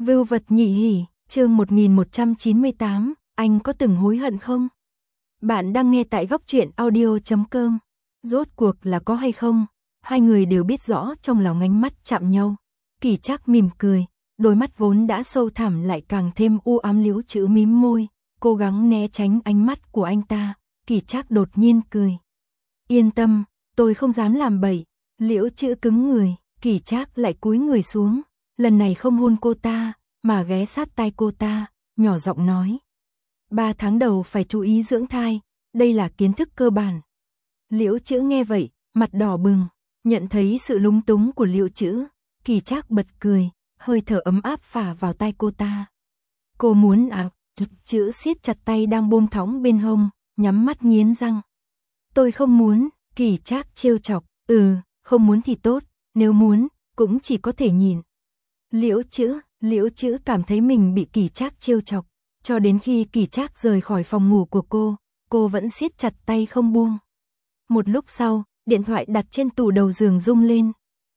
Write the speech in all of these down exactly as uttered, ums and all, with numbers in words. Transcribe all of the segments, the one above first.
Vưu vật nhị hỉ, chương một nghìn một trăm chín mươi tám, anh có từng hối hận không? Bạn đang nghe tại góc truyện audio chấm com. Rốt cuộc là có hay không? Hai người đều biết rõ trong lòng ánh mắt chạm nhau. Kỳ Trác mỉm cười, đôi mắt vốn đã sâu thẳm lại càng thêm u ám. Liễu Trữ mím môi, cố gắng né tránh ánh mắt của anh ta. Kỳ Trác đột nhiên cười. Yên tâm, tôi không dám làm bậy. Liễu Trữ cứng người, Kỳ Trác lại cúi người xuống, lần này không hôn cô ta, mà ghé sát tai cô ta, nhỏ giọng nói. Ba tháng đầu phải chú ý dưỡng thai, đây là kiến thức cơ bản. Liễu Trữ nghe vậy, mặt đỏ bừng, nhận thấy sự lúng túng của Liễu Trữ, Kỳ Trác bật cười, hơi thở ấm áp phả vào tai cô ta. Cô muốn à? Trữ siết chặt tay đang buông thõng bên hông, nhắm mắt nghiến răng. Tôi không muốn, Kỳ Trác trêu chọc, ừ, không muốn thì tốt, nếu muốn, cũng chỉ có thể nhìn. Liễu Trữ, Liễu Trữ cảm thấy mình bị Kỳ Trác trêu chọc, cho đến khi Kỳ Trác rời khỏi phòng ngủ của cô, cô vẫn siết chặt tay không buông. Một lúc sau, điện thoại đặt trên tủ đầu giường rung lên.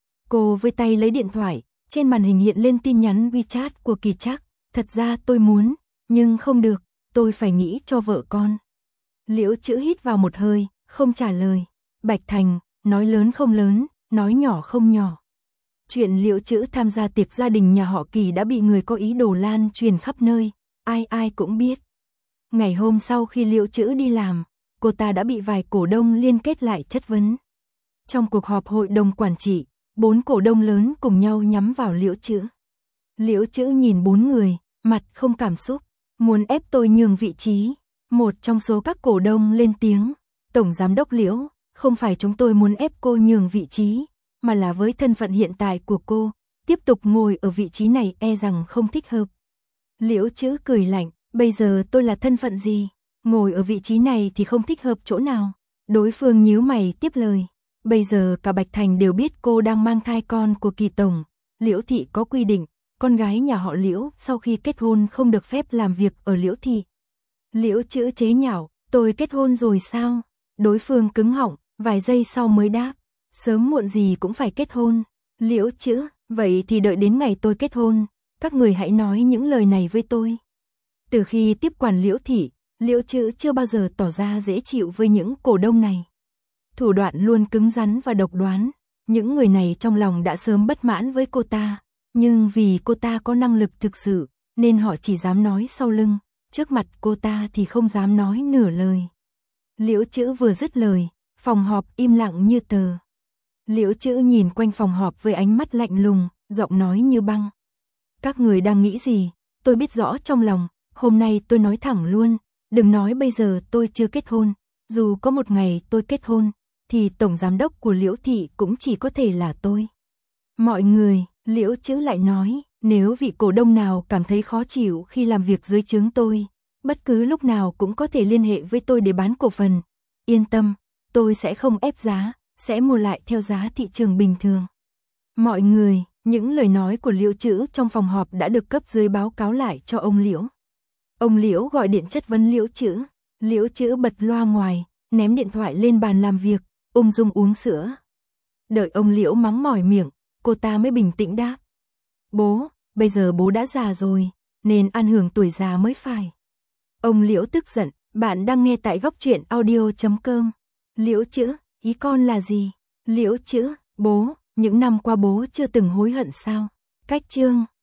Cô với tay lấy điện thoại, trên màn hình hiện lên tin nhắn WeChat của Kỳ Trác. Thật ra tôi muốn, nhưng không được, tôi phải nghĩ cho vợ con. Liễu Trữ hít vào một hơi, không trả lời. Bạch Thành, nói lớn không lớn, nói nhỏ không nhỏ. Chuyện Liễu Trữ tham gia tiệc gia đình nhà họ Kỳ đã bị người có ý đồ lan truyền khắp nơi, ai ai cũng biết. Ngày hôm sau khi Liễu Trữ đi làm, cô ta đã bị vài cổ đông liên kết lại chất vấn. Trong cuộc họp hội đồng quản trị, bốn cổ đông lớn cùng nhau nhắm vào Liễu Trữ. Liễu Trữ nhìn bốn người, mặt không cảm xúc, muốn ép tôi nhường vị trí. Một trong số các cổ đông lên tiếng, Tổng Giám đốc Liễu, không phải chúng tôi muốn ép cô nhường vị trí, mà là với thân phận hiện tại của cô, tiếp tục ngồi ở vị trí này e rằng không thích hợp. Liễu Trữ cười lạnh, bây giờ tôi là thân phận gì? Ngồi ở vị trí này thì không thích hợp chỗ nào? Đối phương nhíu mày tiếp lời, bây giờ cả Bạch Thành đều biết cô đang mang thai con của Kỳ Tổng. Liễu Thị có quy định, con gái nhà họ Liễu sau khi kết hôn không được phép làm việc ở Liễu Thị. Liễu Trữ chế nhạo, tôi kết hôn rồi sao? Đối phương cứng họng, vài giây sau mới đáp, sớm muộn gì cũng phải kết hôn. Liễu Trữ, vậy thì đợi đến ngày tôi kết hôn, các người hãy nói những lời này với tôi. Từ khi tiếp quản Liễu Thị, Liễu Trữ chưa bao giờ tỏ ra dễ chịu với những cổ đông này. Thủ đoạn luôn cứng rắn và độc đoán, những người này trong lòng đã sớm bất mãn với cô ta, nhưng vì cô ta có năng lực thực sự, nên họ chỉ dám nói sau lưng, trước mặt cô ta thì không dám nói nửa lời. Liễu Trữ vừa dứt lời, phòng họp im lặng như tờ. Liễu Trữ nhìn quanh phòng họp với ánh mắt lạnh lùng, giọng nói như băng. Các người đang nghĩ gì? Tôi biết rõ trong lòng, hôm nay tôi nói thẳng luôn, đừng nói bây giờ tôi chưa kết hôn, dù có một ngày tôi kết hôn, thì tổng giám đốc của Liễu Thị cũng chỉ có thể là tôi. Mọi người, Liễu Trữ lại nói, nếu vị cổ đông nào cảm thấy khó chịu khi làm việc dưới trướng tôi, bất cứ lúc nào cũng có thể liên hệ với tôi để bán cổ phần. Yên tâm, tôi sẽ không ép giá, sẽ mua lại theo giá thị trường bình thường. Mọi người, những lời nói của Liễu Trữ trong phòng họp đã được cấp dưới báo cáo lại cho ông Liễu. Ông Liễu gọi điện chất vấn Liễu Trữ. Liễu Trữ bật loa ngoài, ném điện thoại lên bàn làm việc, ung dung uống sữa. Đợi ông Liễu mắng mỏi miệng, cô ta mới bình tĩnh đáp. Bố, bây giờ bố đã già rồi, nên ăn hưởng tuổi già mới phải. Ông Liễu tức giận, bạn đang nghe tại góc truyện audio chấm com. Liễu Trữ, ý con là gì? Liễu Trữ, bố, những năm qua bố chưa từng hối hận sao? Cách chương